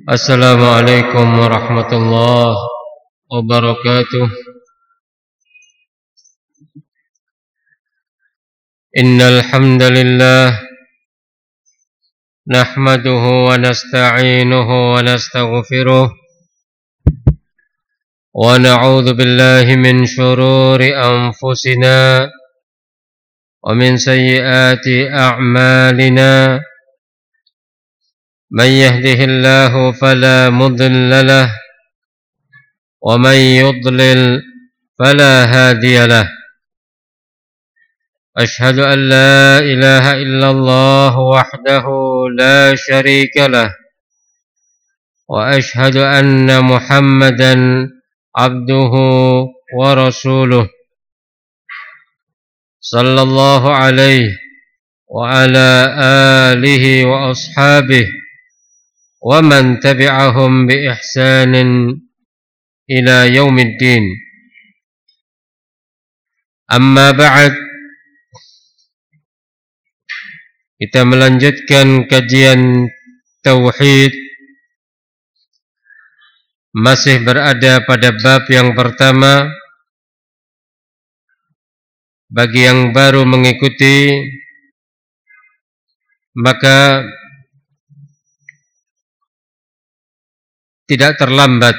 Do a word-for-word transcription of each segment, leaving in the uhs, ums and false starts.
Assalamualaikum warahmatullahi wabarakatuh. Innal hamdalillah nahmaduhu wa nasta'inuhu wa nastaghfiruh wa na'udzu billahi min shururi anfusina wa min sayyiati a'malina. من يهده الله فلا مضل له ومن يضلل فلا هادي له أشهد أن لا إله إلا الله وحده لا شريك له وأشهد أن محمدا عبده ورسوله صلى الله عليه وعلى آله وأصحابه ومن تبعهم بإحسان إلى يوم الدين. Amma ba'd, kita melanjutkan kajian tauhid, masih berada pada bab yang pertama. Bagi yang baru mengikuti, maka tidak terlambat,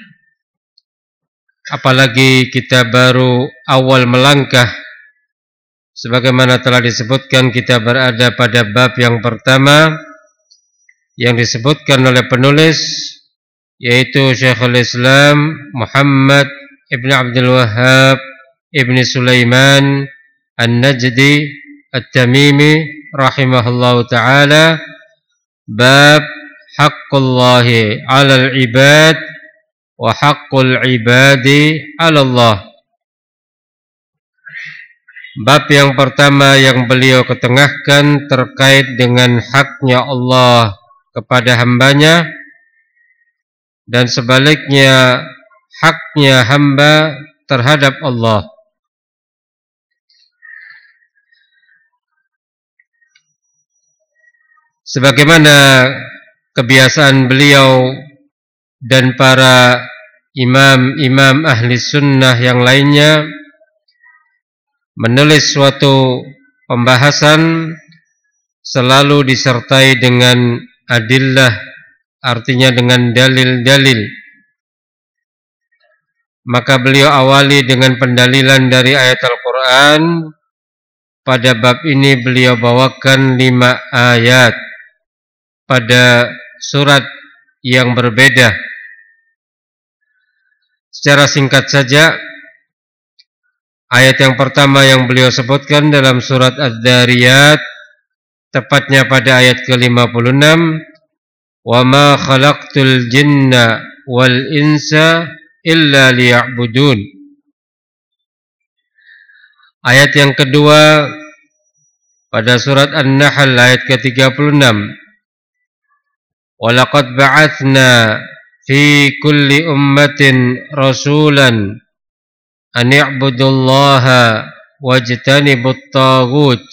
apalagi kita baru awal melangkah. Sebagaimana telah disebutkan, kita berada pada bab yang pertama yang disebutkan oleh penulis, yaitu Syekhul Islam Muhammad ibn Abdul Wahhab ibn Sulaiman An-Najdi At-Tamimi rahimahullahu ta'ala, bab haqqullahi 'alal 'ibad wa haqqul 'ibadi 'ala Allah. Bab yang pertama yang beliau ketengahkan terkait dengan haknya Allah kepada hambanya, dan sebaliknya haknya hamba terhadap Allah. Sebagaimana kebiasaan beliau dan para imam-imam ahli sunnah yang lainnya, menulis suatu pembahasan selalu disertai dengan adillah, artinya dengan dalil-dalil. Maka beliau awali dengan pendalilan dari ayat Al-Quran. Pada bab ini beliau bawakan lima ayat pada surat yang berbeda. Secara singkat saja, ayat yang pertama yang beliau sebutkan dalam surat Adz-Dzariyat, tepatnya pada ayat ke lima puluh enam, "Wa ma khalaqtul jinna wal insa illa liya'budun." Ayat yang kedua pada surat An-Nahl ayat ke tiga puluh enam, وَلَقَدْ بَعَثْنَا فِي كُلِّ أُمَّةٍ رَسُولًا أَنِ اعْبُدُوا اللَّهَ وَاجْتَنِبُوا الطَّاغُوتَ.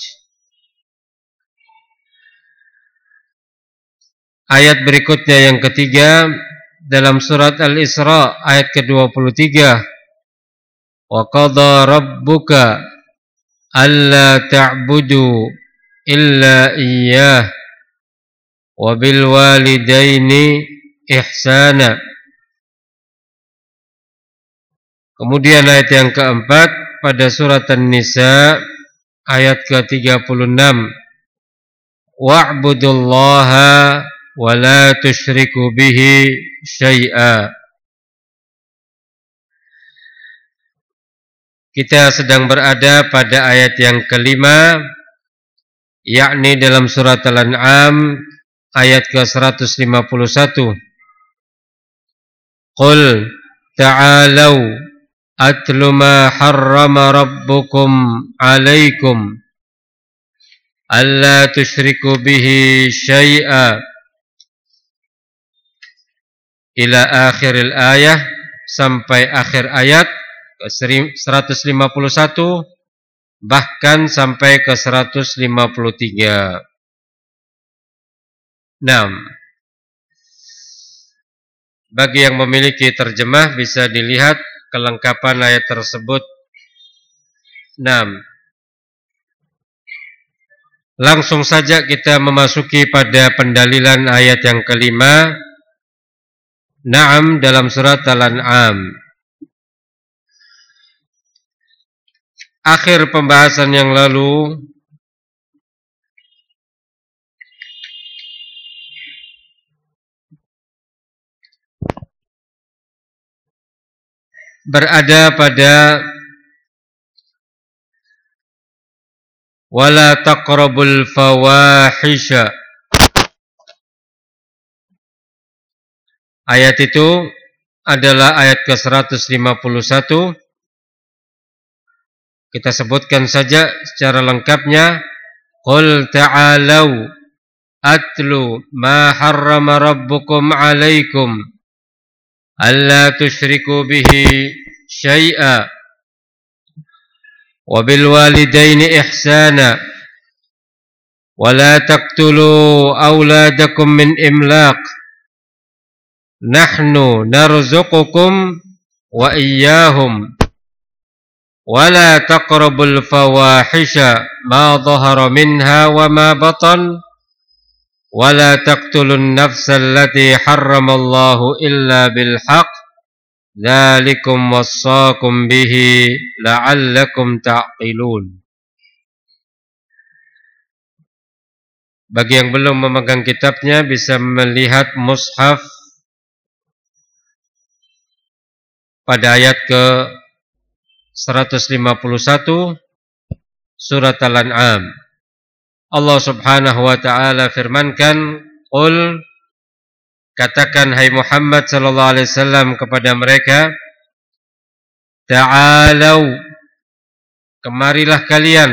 Ayat berikutnya yang ketiga dalam surat Al-Isra ayat ke dua puluh tiga, وَقَضَى رَبُّكَ أَلَّا تَعْبُدُوا إِلَّا إِيَّاهُ wabil walidaini ihsana. Kemudian ayat yang keempat pada surat An-Nisa ayat ke tiga puluh enam, wa'budullaha wa la tusyriku bihi syai'a. Kita sedang berada pada ayat yang kelima, yakni dalam surat Al-An'am ayat ke seratus lima puluh satu. Qul ta'alau atlu ma harrama rabbukum alaikum alla tusyriku bihi syai'a ila akhiril ayah, sampai akhir ayat ke seratus lima puluh satu, bahkan sampai ke seratus lima puluh tiga. Naam. Bagi yang memiliki terjemah bisa dilihat kelengkapan ayat tersebut. enam. Langsung saja kita memasuki pada pendalilan ayat yang kelima. Naam dalam surat Al-An'am. Akhir pembahasan yang lalu berada pada wala taqrabul fawahisha. Ayat itu adalah ayat ke seratus lima puluh satu. Kita sebutkan saja secara lengkapnya. Qul ta'alau atlu ma harrama rabbukum alaikum alla tusyriku bihi syai'a wa bil walidaini ihsana wa la taqtulu auladakum min imlaq nahnu narzuqukum wa iyyahum wa la taqrabul fawahisha ma dhahara minha wa ma batan wa la taqtulun nafsal lati harramallahu illa bil haqq dzalikum wassaakum bihi la'allakum ta'qilun. Bagi yang belum memegang kitabnya bisa melihat mushaf pada ayat ke seratus lima puluh satu surat Al-An'am. Allah Subhanahu wa taala firmankan, "Qul," katakan hai Muhammad sallallahu alaihi wasallam kepada mereka, "Ta'alau," kemarilah kalian,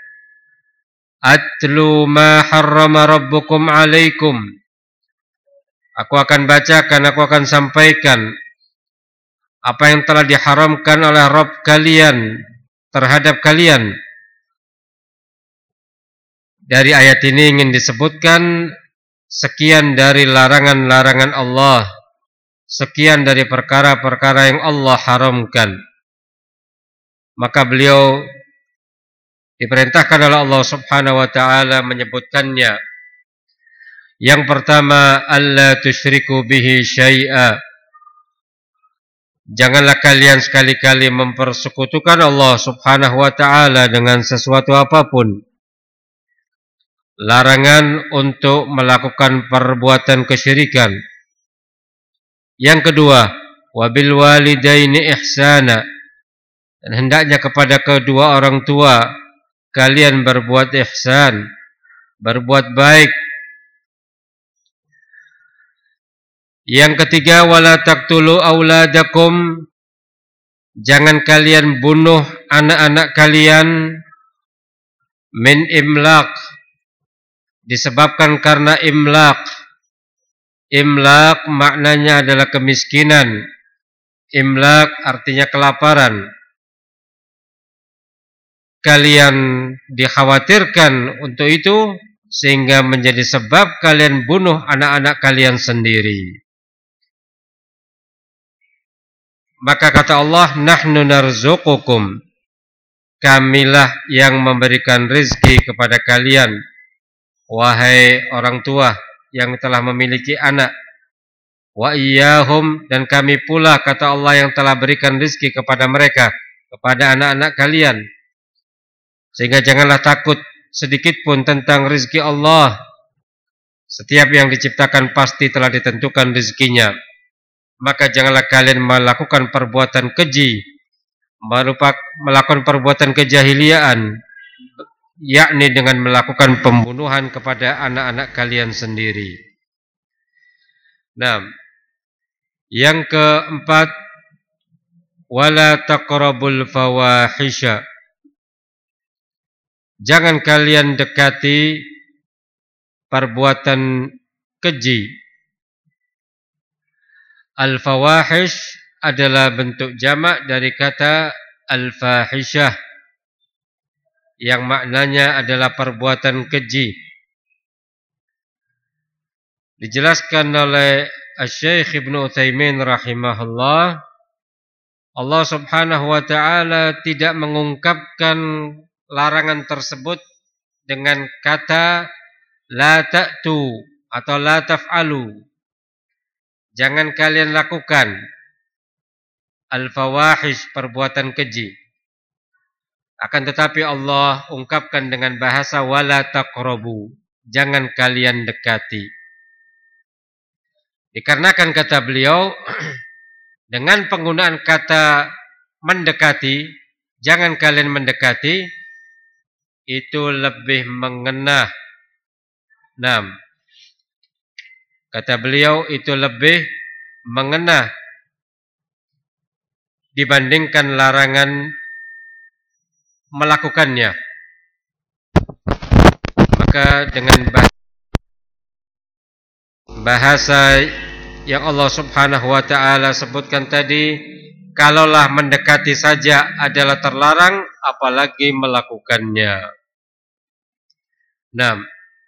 "atlu ma harrama rabbukum alaikum." Aku akan bacakan, aku akan sampaikan apa yang telah diharamkan oleh Rabb kalian terhadap kalian. Dari ayat ini ingin disebutkan sekian dari larangan-larangan Allah, sekian dari perkara-perkara yang Allah haramkan. Maka beliau diperintahkan oleh Allah Subhanahu wa taala menyebutkannya. Yang pertama, alla tusyriku bihi syai'a. Janganlah kalian sekali-kali mempersekutukan Allah Subhanahu wa taala dengan sesuatu apapun. Larangan untuk melakukan perbuatan kesyirikan. Yang kedua, wabil walidaini ihsana. Dan hendaknya kepada kedua orang tua kalian berbuat ihsan, berbuat baik. Yang ketiga, wala taqtulu auladakum. Jangan kalian bunuh anak-anak kalian min imlaq, disebabkan karena imlaq. Imlaq maknanya adalah kemiskinan. Imlaq artinya kelaparan. Kalian dikhawatirkan untuk itu sehingga menjadi sebab kalian bunuh anak-anak kalian sendiri. Maka kata Allah, nahnu narzuqukum. Kamilah yang memberikan rizki kepada kalian, wahai orang tua yang telah memiliki anak. Wa iyyahum, dan kami pula kata Allah yang telah berikan rizki kepada mereka, kepada anak-anak kalian. Sehingga janganlah takut sedikit pun tentang rizki Allah. Setiap yang diciptakan pasti telah ditentukan rizkinya. Maka janganlah kalian melakukan perbuatan keji, melakukan perbuatan kejahiliaan, yakni dengan melakukan pembunuhan kepada anak-anak kalian sendiri. Nah, yang keempat, wala taqrabul fawahisha. Jangan kalian dekati perbuatan keji. Al-fawahish adalah bentuk jamak dari kata al-fahishah, yang maknanya adalah perbuatan keji. Dijelaskan oleh Asy-Syaikh Ibnu Utsaimin rahimahullah, Allah Subhanahu wa taala tidak mengungkapkan larangan tersebut dengan kata la ta'tu atau la taf'alu. Jangan kalian lakukan al-fawahish, perbuatan keji. Akan tetapi Allah ungkapkan dengan bahasa wala taqrabu, jangan kalian dekati. Dikarenakan kata beliau dengan penggunaan kata mendekati, jangan kalian mendekati, itu lebih mengena. Nah, kata beliau itu lebih mengena dibandingkan larangan melakukannya. Maka dengan bahasa yang Allah Subhanahu wa taala sebutkan tadi, kalaulah mendekati saja adalah terlarang, apalagi melakukannya. Nah,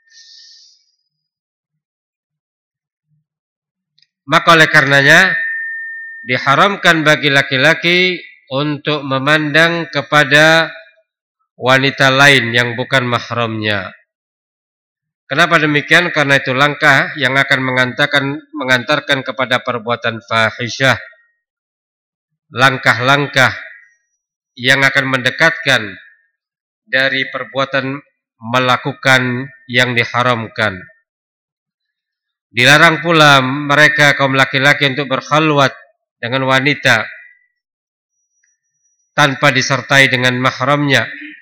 maka oleh karenanya diharamkan bagi laki-laki untuk memandang kepada wanita lain yang bukan mahramnya. Kenapa demikian? Karena itu langkah yang akan mengantarkan mengantarkan kepada perbuatan fahisyah. Langkah-langkah yang akan mendekatkan dari perbuatan melakukan yang diharamkan. Dilarang pula mereka kaum laki-laki untuk berkhalwat dengan wanita tanpa disertai dengan mahramnya.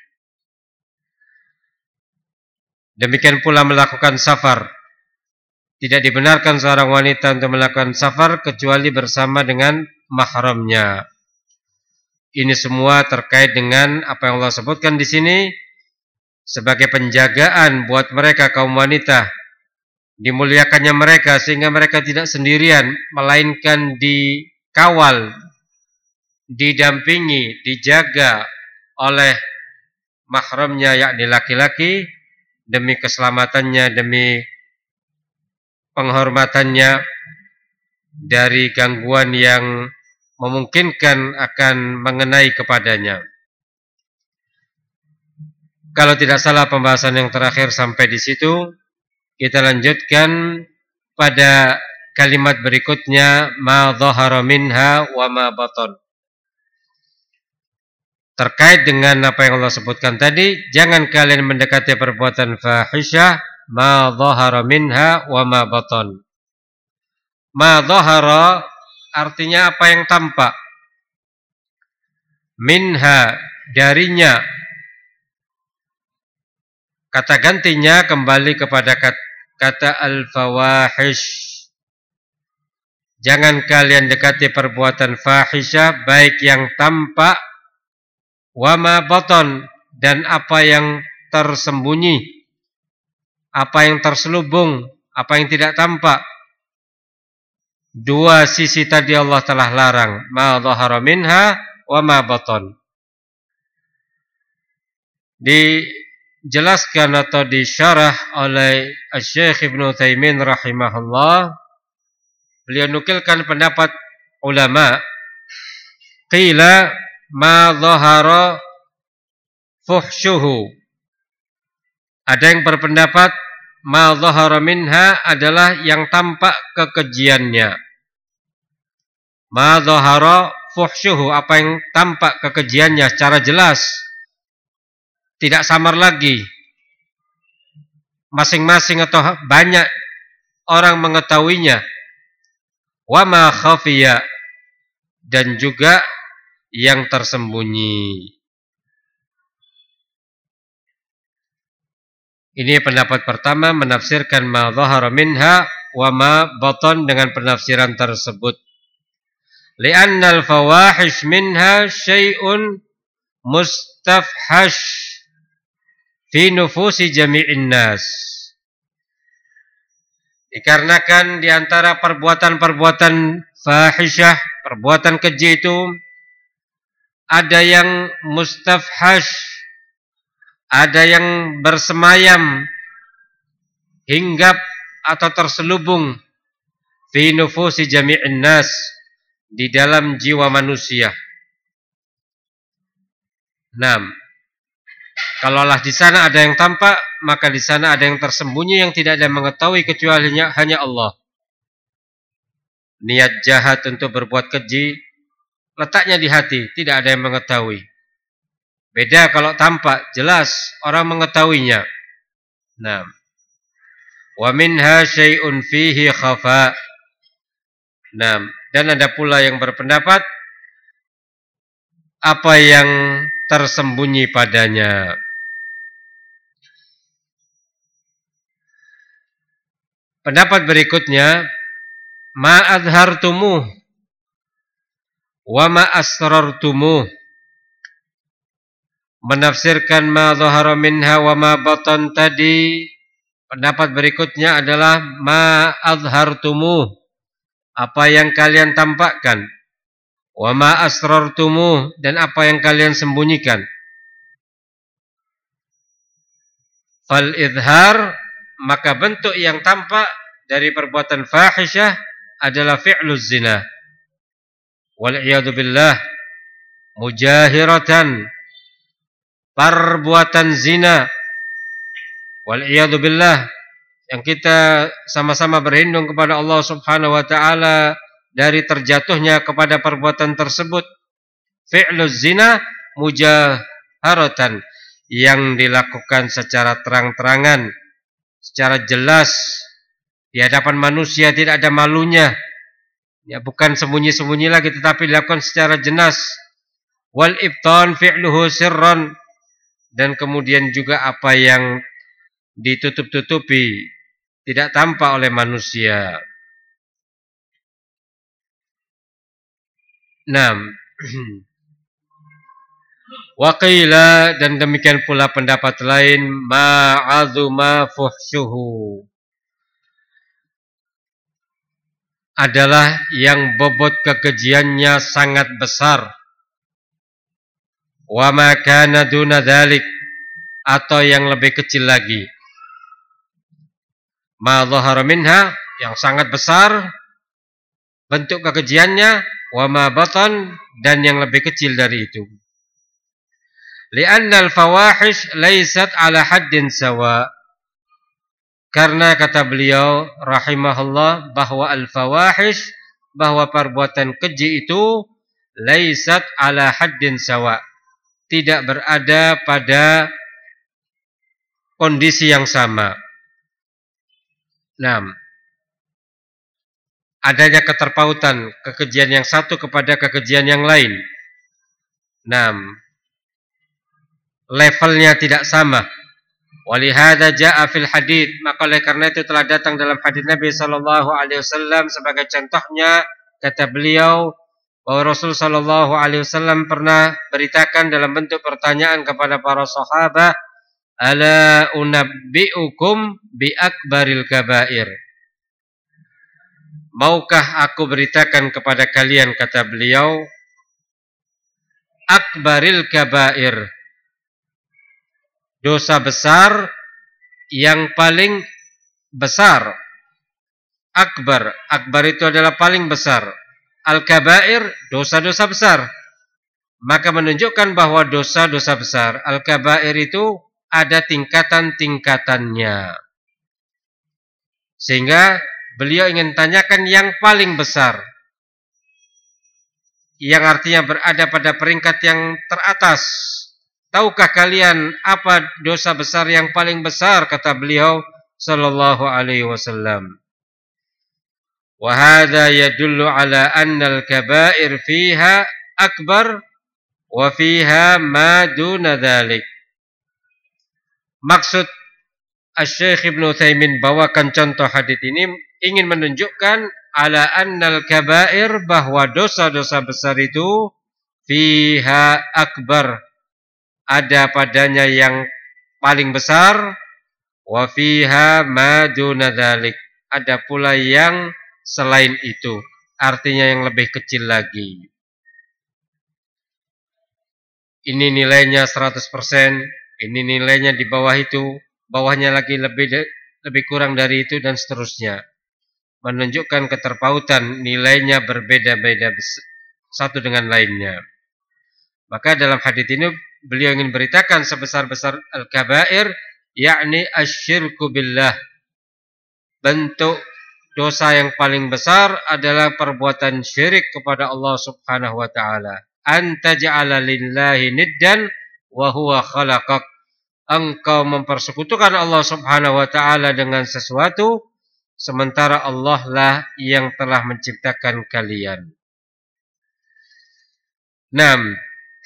Demikian pula melakukan safar. Tidak dibenarkan seorang wanita untuk melakukan safar kecuali bersama dengan mahramnya. Ini semua terkait dengan apa yang Allah sebutkan di sini sebagai penjagaan buat mereka kaum wanita. Dimuliakannya mereka sehingga mereka tidak sendirian, melainkan dikawal, didampingi, dijaga oleh mahramnya, yakni laki-laki, demi keselamatannya, demi penghormatannya dari gangguan yang memungkinkan akan mengenai kepadanya. Kalau tidak salah pembahasan yang terakhir sampai di situ. Kita lanjutkan pada kalimat berikutnya, ma dhahara minha wa ma batan. Terkait dengan apa yang Allah sebutkan tadi, jangan kalian mendekati perbuatan fahisyah, ma dhahara minha wa ma batan. Ma dhahara artinya apa yang tampak. Minha, darinya. Kata gantinya kembali kepada kata, kata al-fawahish. Jangan kalian dekati perbuatan fahisyah, baik yang tampak wa ma batan, dan apa yang tersembunyi, apa yang terselubung, apa yang tidak tampak. Dua sisi tadi Allah telah larang, ma dhahara minha wa ma batan. Di jelaskan atau disyarah oleh Asy-Syaikh Ibnu Utsaimin rahimahullah, beliau nukilkan pendapat ulama, qila ma dhahara fuhsyuhu. Ada yang berpendapat ma dhahara minha adalah yang tampak kekejiannya. Ma dhahara fuhsyuhu, apa yang tampak kekejiannya secara jelas, tidak samar lagi, masing-masing atau banyak orang mengetahuinya. Wa ma khafiya, dan juga yang tersembunyi. Ini pendapat pertama, menafsirkan ma dhahara minha wa ma batan dengan penafsiran tersebut. Li'anna al-fawahish minha syai'un mustafhash fi nufusi jami'in nas. Dikarenakan di antara perbuatan-perbuatan fahisyah, perbuatan keji itu ada yang mustafhash, ada yang bersemayam, hinggap atau terselubung fi nufusi jami'in nas, di dalam jiwa manusia. Naam. Kalaulah di sana ada yang tampak, maka di sana ada yang tersembunyi yang tidak ada yang mengetahui kecuali hanya Allah. Niat jahat untuk berbuat keji letaknya di hati, tidak ada yang mengetahui. Beda kalau tampak, jelas orang mengetahuinya. Naam. Wa minha syai'un fihi khafa. Naam, dan ada pula yang berpendapat apa yang tersembunyi padanya. Pendapat berikutnya, ma adhartumuh wa ma asrartumuh, menafsirkan ma dhahara minha wa ma batan tadi. Pendapat berikutnya adalah ma adhartumuh, apa yang kalian tampakkan, wa ma asrartumuh, dan apa yang kalian sembunyikan. Fal idhar, maka bentuk yang tampak dari perbuatan fahisyah adalah fi'luz zina. Wal iyadu billah, mujahiratan, perbuatan zina. Wal iyadu billah, yang kita sama-sama berlindung kepada Allah Subhanahu wa taala dari terjatuhnya kepada perbuatan tersebut. Fi'luz zina mujaharatan, yang dilakukan secara terang-terangan, secara jelas di hadapan manusia, tidak ada malunya. Ya, bukan sembunyi-sembunyi lagi, tetapi dilakukan secara jelas. Wal ibtan fi'luhu sirran, dan kemudian juga apa yang ditutup-tutupi, tidak tampak oleh manusia. Naam. Waqila, dan demikian pula pendapat lain, ma'azuma fuhsyuhu, adalah yang bobot kekejiannya sangat besar. Wa ma kana duna dzalik, atau yang lebih kecil lagi. Ma dhahara minha, yang sangat besar bentuk kekejiannya, wa ma batan, dan yang lebih kecil dari itu. Li'anna al-fawahish laysat ala haddin sawa, karena kata beliau rahimahullah bahwa al-fawahish, bahwa perbuatan keji itu laysat ala haddin sawa, tidak berada pada kondisi yang sama. Nah, adanya keterpautan kekejian yang satu kepada kekejian yang lain. Nah, levelnya tidak sama. Walihada jaa fil hadits, maka oleh karena itu telah datang dalam hadits Nabi sallallahu alaihi wasallam. Sebagai contohnya, kata beliau bahwa Rasul sallallahu alaihi wasallam pernah beritakan dalam bentuk pertanyaan kepada para sahabat, ala unabbiukum bi akbaril kabair, maukah aku beritakan kepada kalian, kata beliau, akbaril kabair, dosa besar yang paling besar. Akbar, akbar itu adalah paling besar. Al-kabair, dosa-dosa besar. Maka menunjukkan bahwa dosa-dosa besar, al-kabair itu ada tingkatan-tingkatannya. Sehingga beliau ingin tanyakan yang paling besar, yang artinya berada pada peringkat yang teratas. Tahukah kalian apa dosa besar yang paling besar, kata beliau sallallahu alaihi wasallam. Wa hadza yadullu ala anna al-kaba'ir fiha akbar wa fiha ma duna dzalik. Maksud Asy-Syaikh Ibnu Utsaimin bawakan contoh hadits ini ingin menunjukkan ala annal kaba'ir, bahwa dosa-dosa besar itu fiha akbar, ada padanya yang paling besar, wa fiha ma duna dzalik, ada pula yang selain itu, artinya yang lebih kecil lagi. Ini nilainya seratus persen, ini nilainya di bawah itu, bawahnya lagi lebih lebih kurang dari itu, dan seterusnya. menunjukkan keterpautan, nilainya berbeda-beda satu dengan lainnya. Maka dalam hadits ini beliau ingin beritakan sebesar-besar al-kabair, yakni asyirku billah. Bentuk dosa yang paling besar adalah perbuatan syirik kepada Allah Subhanahu wa taala. Anta ja'ala lillahi niddan wa huwa khalaqak. Engkau mempersekutukan Allah Subhanahu wa taala dengan sesuatu sementara Allah lah yang telah menciptakan kalian. enam.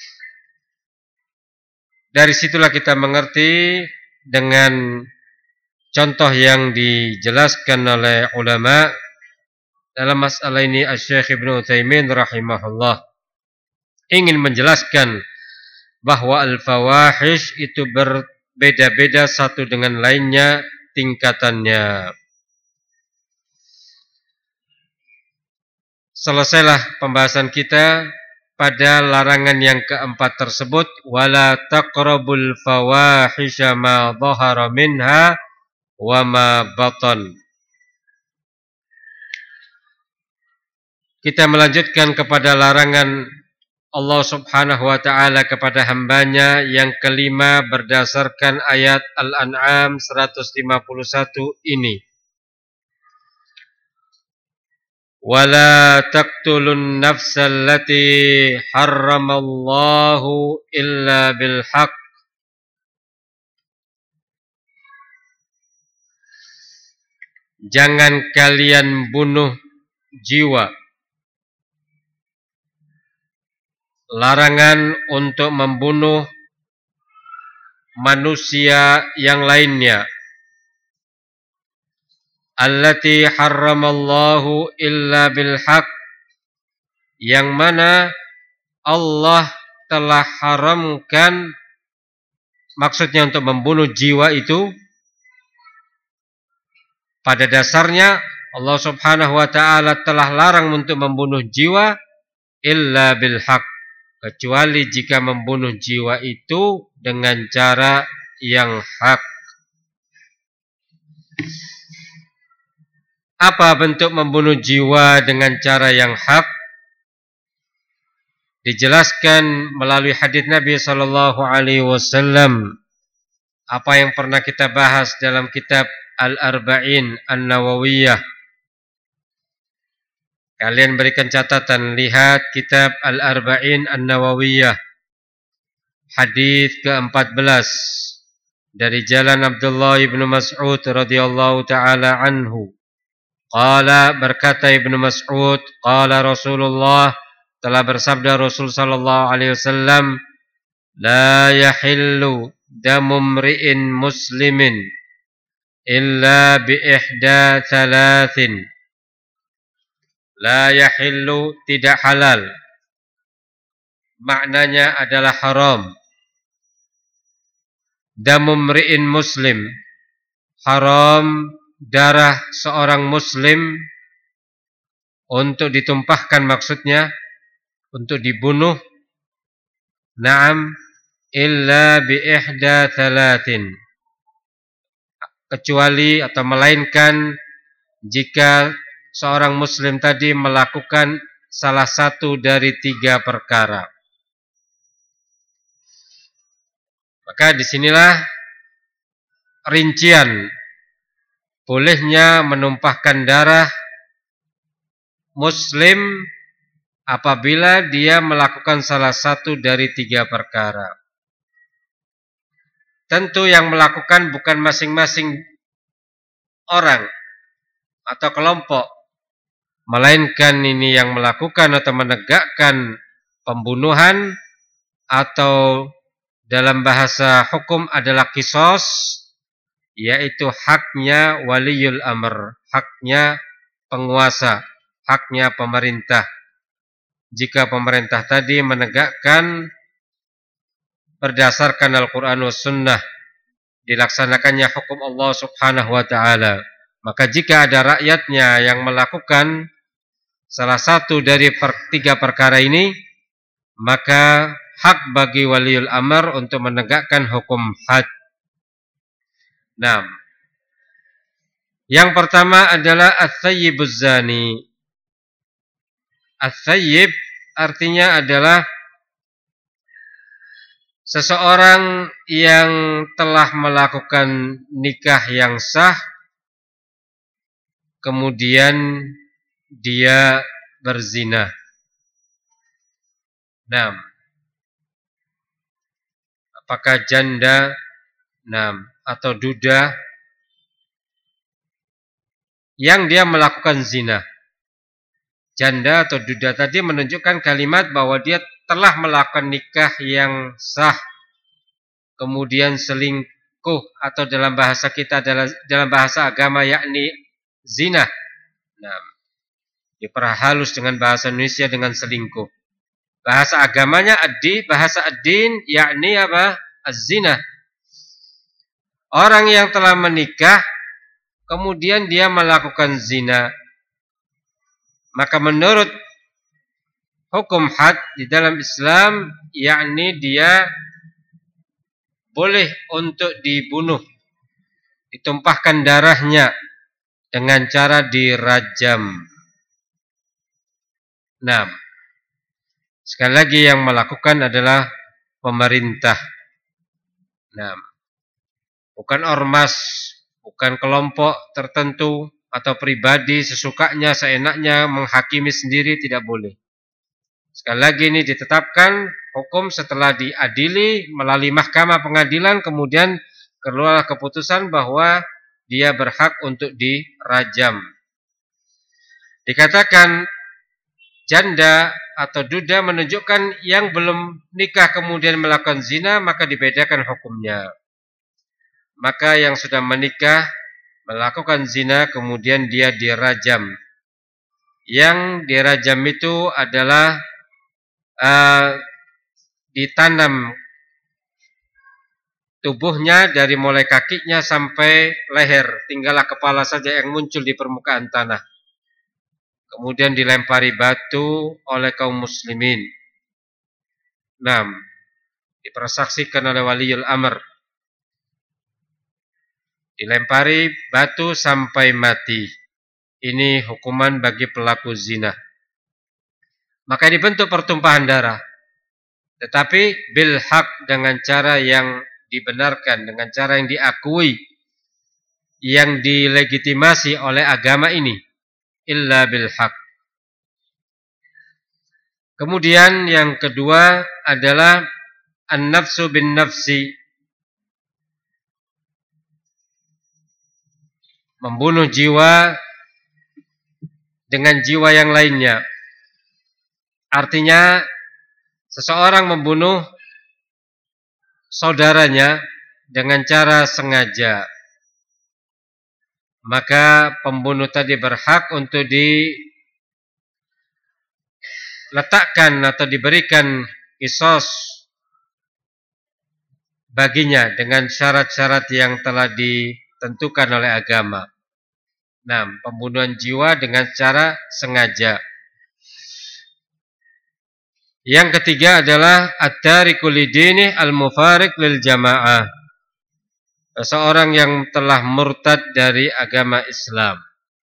Dari situlah kita mengerti dengan contoh yang dijelaskan oleh ulama dalam masalah ini. Asy-Syaikh Ibnu Utsaimin rahimahullah ingin menjelaskan bahwa al-fawahish itu berbeda-beda satu dengan lainnya tingkatannya. Selesailah pembahasan kita pada larangan yang keempat tersebut, wala taqrabul fawahisha ma dhahara minha wa ma batan. Kita melanjutkan kepada larangan Allah Subhanahu wa taala kepada hambanya yang kelima berdasarkan ayat Al-An'am seratus lima puluh satu ini. Wala taqtulun nafsal lati harramallahu illa bil haqq. Jangan kalian bunuh jiwa. Larangan untuk membunuh manusia yang lainnya. Allati harramallahu illa bil haqq, yang mana Allah telah haramkan, maksudnya untuk membunuh jiwa itu pada dasarnya Allah Subhanahu wa taala telah larang untuk membunuh jiwa illa bil haqq, kecuali jika membunuh jiwa itu dengan cara yang hak. Apa bentuk membunuh jiwa dengan cara yang hak? Dijelaskan melalui hadis Nabi sallallahu alaihi wasallam, apa yang pernah kita bahas dalam kitab Al-Arba'in An-Nawawiyah. Kalian berikan catatan, lihat kitab Al-Arba'in An-Nawawiyah, hadis keempat belas dari jalan Abdullah ibnu Mas'ud radhiyallahu taala anhu. Qala, berkata Ibnu Mas'ud, qala Rasulullah, telah bersabda Rasul sallallahu alaihi wasallam, la yahillu damu mri'in muslimin illa bi ihda thalathin. La yahillu, tidak halal, maknanya adalah haram. Damu mri'in muslim, haram darah seorang muslim untuk ditumpahkan, maksudnya untuk dibunuh. Naam, illa bi ihda thalathin, kecuali atau melainkan jika seorang muslim tadi melakukan salah satu dari tiga perkara. Maka disinilah rincian bolehnya menumpahkan darah muslim apabila dia melakukan salah satu dari tiga perkara. Tentu yang melakukan bukan masing-masing orang atau kelompok, melainkan ini yang melakukan atau menegakkan pembunuhan, atau dalam bahasa hukum adalah qisas, yaitu haknya waliyul amr, haknya penguasa, haknya pemerintah. Jika pemerintah tadi menegakkan berdasarkan Al-Quran was Sunnah, dilaksanakannya hukum Allah Subhanahu wa ta'ala, maka jika ada rakyatnya yang melakukan salah satu dari per, tiga perkara ini, maka hak bagi waliul amr untuk menegakkan hukum had. Nah, Yang pertama adalah ats-tsayyibuz zani. Ats-tsayyib artinya adalah seseorang yang telah melakukan nikah yang sah, kemudian dia berzina. Nah, apakah janda, nah, atau duda yang dia melakukan zina. Janda atau duda tadi menunjukkan kalimat bahwa dia telah melakukan nikah yang sah, kemudian selingkuh, atau dalam bahasa kita adalah dalam bahasa agama yakni zina. Nah, diperhalus dengan bahasa Indonesia dengan selingkuh. Bahasa agamanya addi, bahasa ad-din yakni apa? Az-zina. Orang yang telah menikah kemudian dia melakukan zina, maka menurut hukum had di dalam Islam yakni dia boleh untuk dibunuh, ditumpahkan darahnya dengan cara dirajam. Nah, sekali lagi yang melakukan adalah pemerintah. Nah, bukan ormas, bukan kelompok tertentu atau pribadi sesukanya, seenaknya menghakimi sendiri, tidak boleh. Sekali lagi ini ditetapkan hukum setelah diadili melalui mahkamah pengadilan, kemudian keluar keputusan bahwa dia berhak untuk dirajam. Dikatakan janda atau duda menunjukkan yang belum nikah kemudian melakukan zina, maka dibedakan hukumnya. Maka yang sudah menikah melakukan zina kemudian dia dirajam. Yang dirajam itu adalah uh, ditanam tubuhnya dari mulai kakinya sampai leher, tinggallah kepala saja yang muncul di permukaan tanah. Kemudian dilempari batu oleh kaum muslimin. Nah, dipersaksikan oleh waliul amr. Dilempari batu sampai mati. Ini hukuman bagi pelaku zina. Maka dibentuk pertumpahan darah. Tetapi bil haq, dengan cara yang dibenarkan, dengan cara yang diakui, yang dilegitimasi oleh agama ini. Illa bil haq. Kemudian yang kedua adalah an-nafsu bin nafsi. Membunuh jiwa dengan jiwa yang lainnya. Artinya seseorang membunuh saudaranya dengan cara sengaja. Maka pembunuh tadi berhak untuk diletakkan atau diberikan qisas baginya dengan syarat-syarat yang telah ditentukan oleh agama. Nah, pembunuhan jiwa dengan cara sengaja. Yang ketiga adalah at-tariku lidini al-mufariq lil jamaah. Seseorang yang telah murtad dari agama Islam.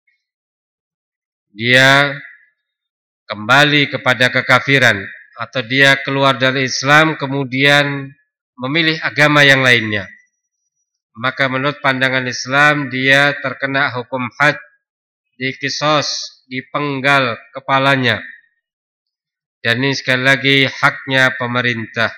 Dia kembali kepada kekafiran atau dia keluar dari Islam kemudian memilih agama yang lainnya. Maka menurut pandangan Islam dia terkena hukum had, dikisos, dipenggal kepalanya. Dan ini sekali lagi haknya pemerintah.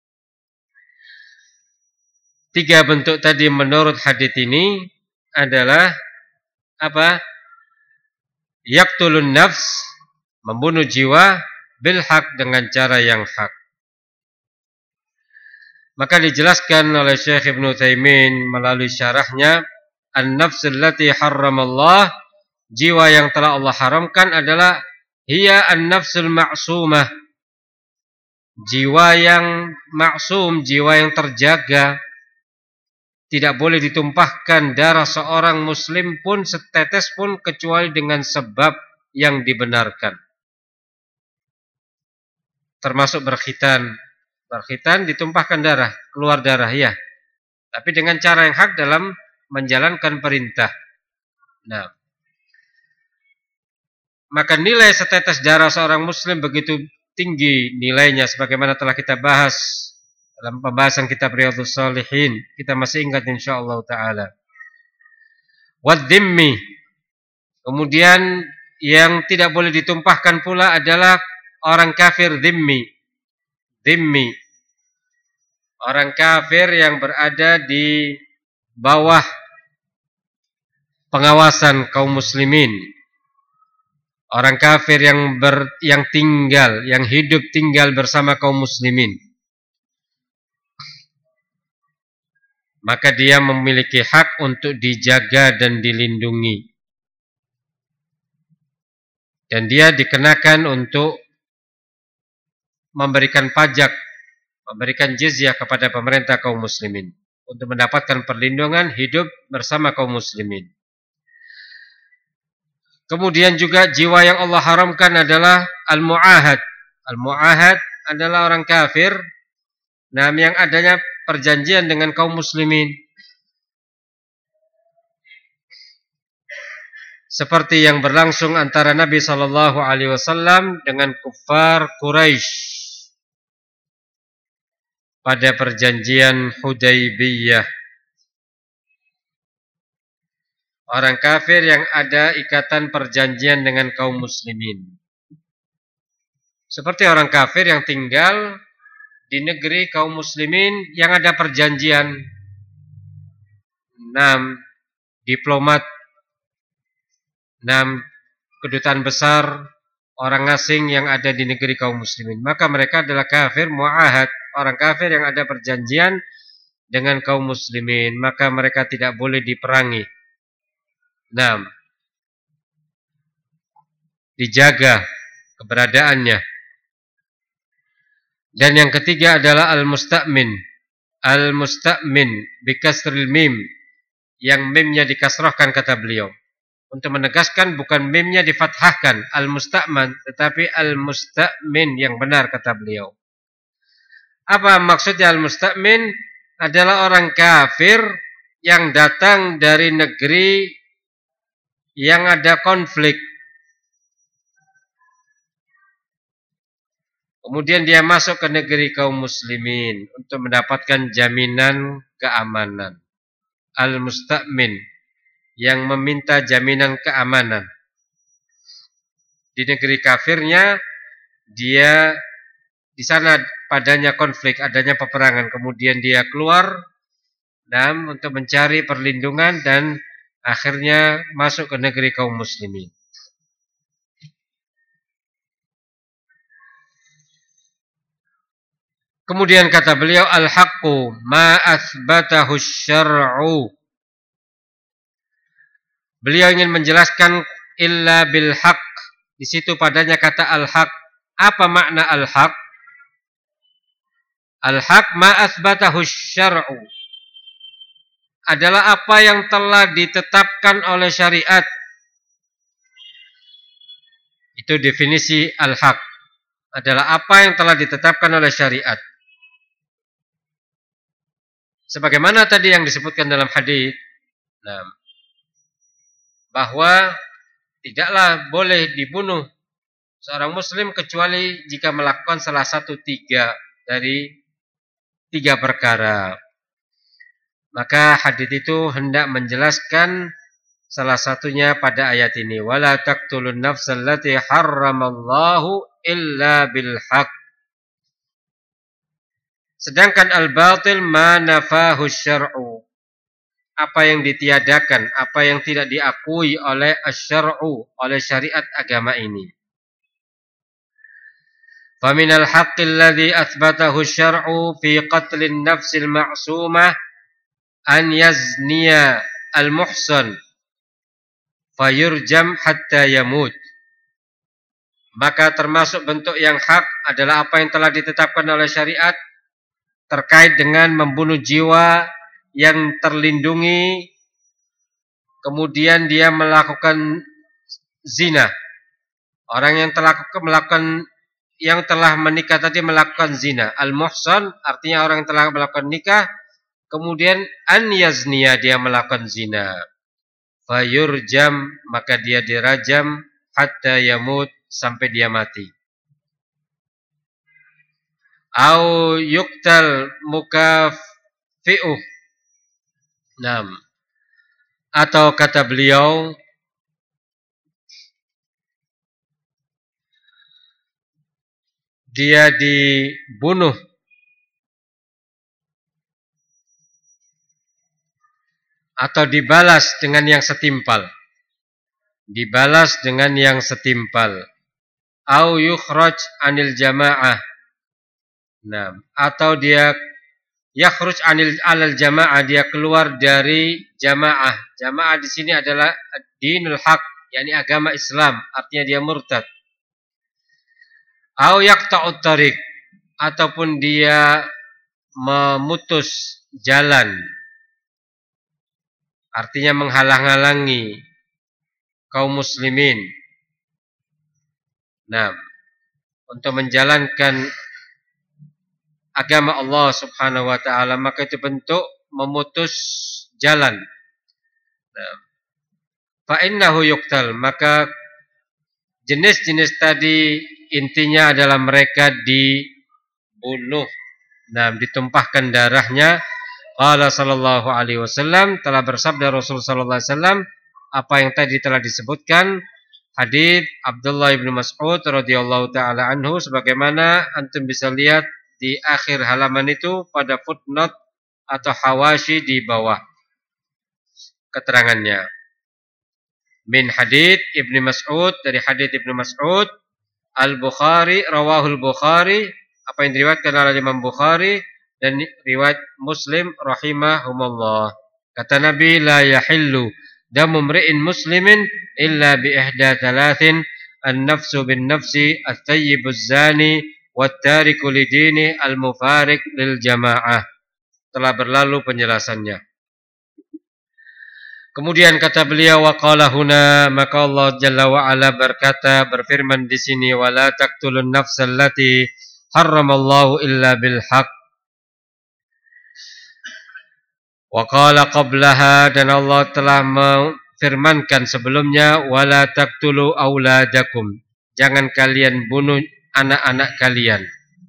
Tiga bentuk tadi menurut hadits ini adalah apa? Yaqtulun nafs, membunuh jiwa, bil haq, dengan cara yang hak. Maka dijelaskan oleh Syekh Ibnu Utsaimin melalui syarahnya, an-nafsul lati harramallah, jiwa yang telah Allah haramkan adalah hiya an-nafsul ma'sumah. Jiwa yang maksum, jiwa yang terjaga. Tidak boleh ditumpahkan darah seorang muslim pun setetes pun kecuali dengan sebab yang dibenarkan. Termasuk berkhitan. Berkhitan ditumpahkan darah, keluar darah ya. Tapi dengan cara yang hak dalam menjalankan perintah. Nah, maka nilai setetes darah seorang muslim begitu tinggi nilainya sebagaimana telah kita bahas dalam pembahasan kitab Riyadhus Shalihin. Kita masih ingat insyaallah taala. Wad-dhimmi. Kemudian yang tidak boleh ditumpahkan pula adalah orang kafir dhimmi. Dhimmi. Orang kafir yang berada di bawah pengawasan kaum muslimin. Orang kafir yang ber, yang tinggal, yang hidup tinggal bersama kaum muslimin. Maka dia memiliki hak untuk dijaga dan dilindungi. Dan dia dikenakan untuk memberikan pajak, memberikan jizyah kepada pemerintah kaum muslimin untuk mendapatkan perlindungan hidup bersama kaum muslimin. Kemudian juga jiwa yang Allah haramkan adalah al-mu'ahad. Al-mu'ahad adalah orang kafir, nah yang adanya perjanjian dengan kaum muslimin. Seperti yang berlangsung antara Nabi sallallahu alaihi wasallam dengan kuffar Quraisy pada perjanjian Hudaybiyah. Orang kafir yang ada ikatan perjanjian dengan kaum muslimin. Seperti orang kafir yang tinggal di negeri kaum muslimin yang ada perjanjian. Enam diplomat, enam kedutaan besar orang asing yang ada di negeri kaum muslimin. Maka mereka adalah kafir mu'ahad, orang kafir yang ada perjanjian dengan kaum muslimin. Maka mereka tidak boleh diperangi. Enam dijaga keberadaannya. Dan yang ketiga adalah al-musta'min. Al-musta'min bikasril mim, yang mimnya dikasrahkan kata beliau. Untuk menegaskan bukan mimnya difathahkan al-musta'man, tetapi al-musta'min yang benar kata beliau. Apa maksudnya al-musta'min? Adalah orang kafir yang datang dari negeri yang ada konflik. Kemudian dia masuk ke negeri kaum muslimin untuk mendapatkan jaminan keamanan. Al-musta'min, yang meminta jaminan keamanan. Di negeri kafirnya, dia di sana padanya konflik, adanya peperangan. Kemudian dia keluar dan untuk mencari perlindungan dan akhirnya masuk ke negeri kaum muslimin. Kemudian kata beliau, al-haqqu ma athbatahu syar'u. Beliau ingin menjelaskan illa bil haq. Di situ padanya kata al-haq. Apa makna al-haq? Al-haq ma athbatahu syar'u adalah apa yang telah ditetapkan oleh syariat. Itu definisi al-haq. Adalah apa yang telah ditetapkan oleh syariat. Sebagaimana tadi yang disebutkan dalam hadis, nah, bahwa tidaklah boleh dibunuh seorang muslim kecuali jika melakukan salah satu tiga dari tiga perkara. Maka hadis itu hendak menjelaskan salah satunya pada ayat ini, wala taqtulun nafsal lati harramallahu illa bil haqq. Sedangkan al-batil ma nafahu syar'u, apa yang ditiadakan, apa yang tidak diakui oleh asy-syar'u, oleh syariat agama ini. Faminal haqqil ladzi athbatahu asy-syar'u fi qatlin nafsil ma'sumah an yazniya al-muhsan fayurjam hatta yamut. Maka termasuk bentuk yang hak adalah apa yang telah ditetapkan oleh syariat terkait dengan membunuh jiwa yang terlindungi, kemudian dia melakukan zina. Orang yang telah melakukan, yang telah menikah tadi melakukan zina. Al-muhsan artinya orang yang telah melakukan nikah, kemudian an yazniya, dia melakukan zina. fayurjam, maka dia dirajam hatta yamut, sampai dia mati. Au yuktal mukafi'uh. Naam. Atau kata beliau, dia dibunuh atau dibalas dengan yang setimpal. Dibalas dengan yang setimpal. Au yukhraj anil jamaah. Nah, atau dia yakhruj anil alal jamaah, dia keluar dari jamaah. Jamaah di sini adalah dinul haq, yakni agama Islam, artinya dia murtad. Au yaqta'ut tariq, ataupun dia memutus jalan, artinya menghalang-halangi kaum muslimin. Nah, untuk menjalankan agama Allah Subhanahu wa taala, maka itu bentuk memutus jalan. Nah, fa innahu yuqtal, maka jenis-jenis tadi intinya adalah mereka dibunuh. Nah, ditumpahkan darahnya. Qala sallallahu alaihi wasallam, telah bersabda Rasul sallallahu alaihi wasallam apa yang tadi telah disebutkan, hadis Abdullah bin Mas'ud radhiyallahu taala anhu, sebagaimana antum bisa lihat di akhir halaman itu pada footnote atau hawashi di bawah keterangannya. Min hadits Ibnu Mas'ud, dari hadits Ibnu Mas'ud, Al-Bukhari, rawahul Bukhari, apa yang diriwayatkan oleh Imam Bukhari, dan riwayat Muslim rahimahumullah. Kata Nabi, la yahillu damu mri'in muslimin illa bi ihda thalathin, an-nafsu bin nafsi, at-tayyibuz zani, wat-tariku lidini, al-mufarik lil jamaah. Telah berlalu penjelasannya. Kemudian kata beliau, wa qala huna, maka Allah Jalla wa Ala berkata, berfirman di sini, wala taqtulun nafsal lati harramallahu illa bil haqq. Wa qala qablaha, dan Allah telah memfirmankan sebelumnya, wala taqtulu auladakum, jangan kalian bunuh anak-anak kalian.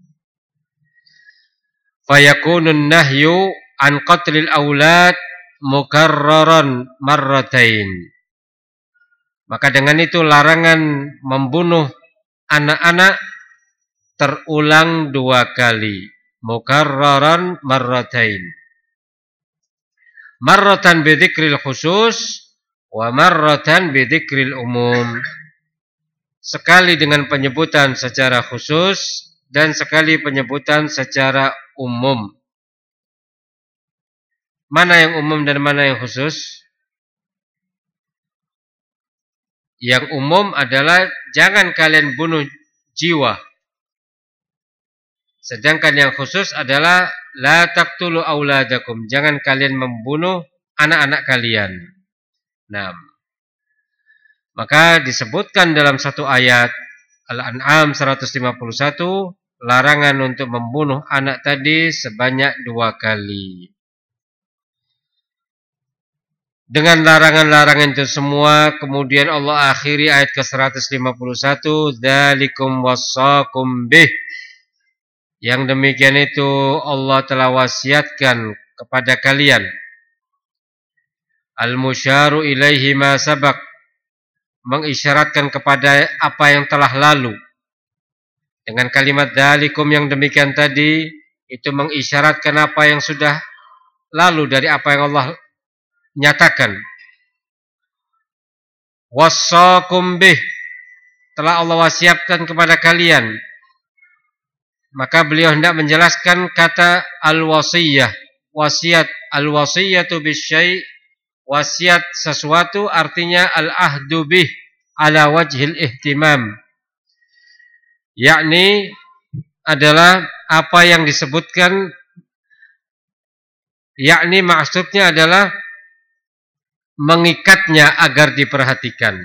Fayakunun nahyu an qatlil aulad mukarraran marratain. Maka dengan itu larangan membunuh anak-anak terulang dua kali. Mukarraran marratain. Marratan bidzikril khusus wa marratan bidzikril umum. Sekali dengan penyebutan secara khusus dan sekali penyebutan secara umum. Mana yang umum dan mana yang khusus? Yang umum adalah jangan kalian bunuh jiwa. Sedangkan yang khusus adalah la taqtulu auladakum, jangan kalian membunuh anak-anak kalian. Nah, maka disebutkan dalam satu ayat Al-An'am seratus lima puluh satu, larangan untuk membunuh anak tadi sebanyak dua kali. Dengan larangan-larangan itu semua, kemudian Allah akhiri ayat ke seratus lima puluh satu, dzalikum wassaqum bih. Yang demikian itu Allah telah wasiatkan kepada kalian. Al-musyaru ilaihi ma sabaq, mengisyaratkan kepada apa yang telah lalu. Dengan kalimat dzalikum yang demikian tadi, itu mengisyaratkan apa yang sudah lalu dari apa yang Allah nyatakan. Wassaqum bih, telah Allah wasiatkan kepada kalian. Maka beliau hendak menjelaskan kata al-wasiyah. Wasiat, al-wasiyatu bisyai', wasiat sesuatu artinya al-ahdu bih ala wajhil ihtimam. Yakni adalah apa yang disebutkan, yakni maksudnya adalah mengikatnya agar diperhatikan.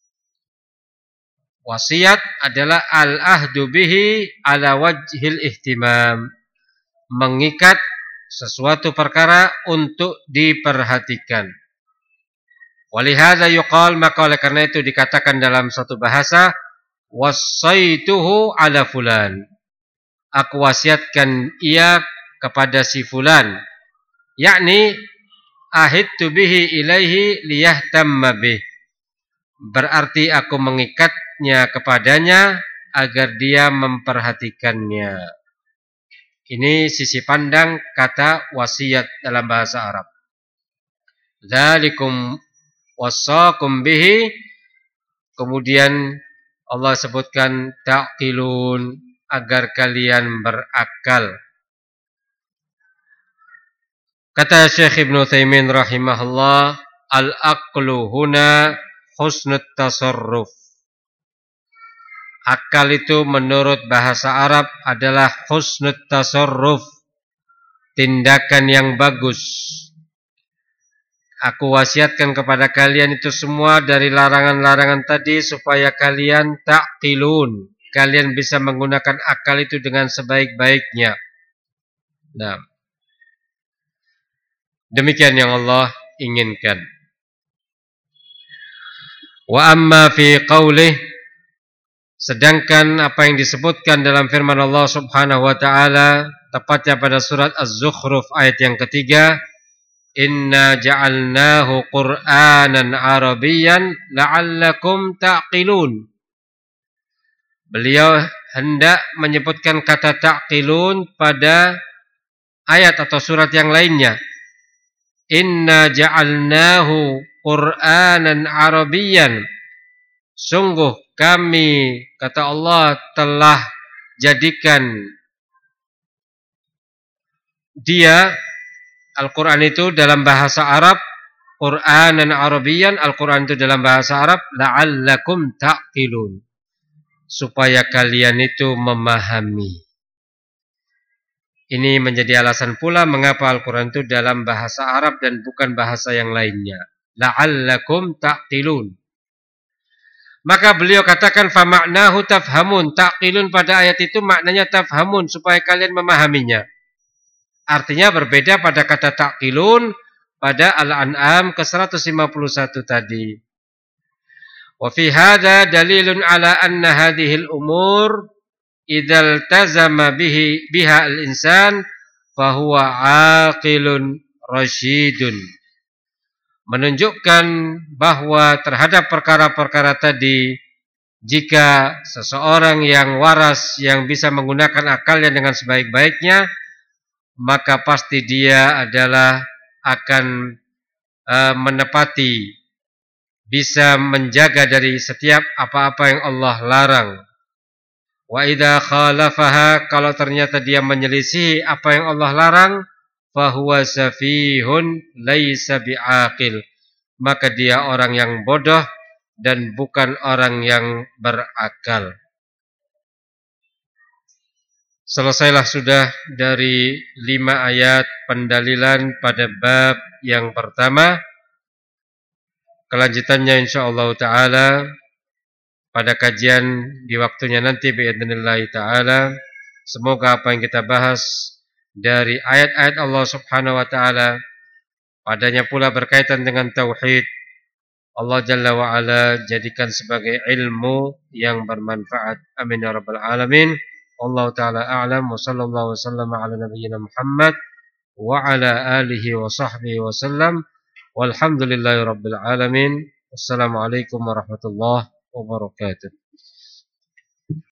Wasiat adalah al-ahdu bihi ala wajhil ihtimam, mengikat sesuatu perkara untuk diperhatikan. Walihada yuqal, maka oleh karena itu dikatakan dalam satu bahasa, wassaituhu ala fulan. Aku wasiatkan ia kepada si fulan. Yakni ahidtu bihi ilaihi liyahtamma bih. Berarti aku mengikatnya kepadanya agar dia memperhatikannya. Ini sisi pandang kata wasiat dalam bahasa Arab. Dzalikum wasaqum bihi. Kemudian Allah sebutkan ta'qilun, agar kalian berakal. Kata Syekh Ibnu Utsaimin rahimahullah, al-aqlu huna husnut tasarruf. Akal itu menurut bahasa Arab adalah husnut tasarruf, tindakan yang bagus. Aku wasiatkan kepada kalian itu semua dari larangan-larangan tadi supaya kalian ta'qilun, kalian bisa menggunakan akal itu dengan sebaik-baiknya. Nah, demikian yang Allah inginkan. Wa amma fi qaulih, sedangkan apa yang disebutkan dalam firman Allah Subhanahu wa taala tepatnya pada surat Az-Zukhruf ayat yang ketiga, inna ja'alnahu Qur'anan Arabiyyan la'allakum ta'qilun. Beliau hendak menyebutkan kata ta'qilun pada ayat atau surat yang lainnya. Inna ja'alnahu Qur'anan Arabiyyan. Sungguh kami, kata Allah, telah jadikan dia, Al-Quran itu dalam bahasa Arab, Qur'anan Arabiyyan, Al-Quran itu dalam bahasa Arab, la'allakum ta'qilun, supaya kalian itu memahami. Ini menjadi alasan pula mengapa Al-Quran itu dalam bahasa Arab dan bukan bahasa yang lainnya. La'allakum ta'qilun. Maka beliau katakan fama'nahu tafhamun. Ta'qilun pada ayat itu maknanya tafhamun, supaya kalian memahaminya. Artinya berbeda pada kata ta'qilun pada Al-An'am ke seratus lima puluh satu tadi. Wa fi hadza dalilun ala anna hadhihi al-umur idzal tazama bihi biha al-insan fa huwa 'aqilun rasyidun. Menunjukkan bahwa terhadap perkara-perkara tadi, jika seseorang yang waras, yang bisa menggunakan akalnya dengan sebaik-baiknya, maka pasti dia adalah akan uh, menepati, bisa menjaga dari setiap apa-apa yang Allah larang. Wa idza khalafaha, kalau ternyata dia menyelisih apa yang Allah larang, fahuwa safihun laisa bi'aqil, maka dia orang yang bodoh dan bukan orang yang berakal. Selesailah sudah dari lima ayat pendalilan pada bab yang pertama. Kelanjutannya insyaallah taala pada kajian di waktunya nanti biidznillah taala. Semoga apa yang kita bahas dari ayat-ayat Allah Subhanahu wa taala padanya pula berkaitan dengan tauhid, Allah Jalla wa Ala jadikan sebagai ilmu yang bermanfaat. Amin ya rabbal alamin. Allah taala a'lam wa sallallahu wasallam ala nabiyyina Muhammad wa ala alihi wa sahbihi wasallam. Walhamdulillahi rabbil alamin. Wassalamualaikum warahmatullahi wabarakatuh.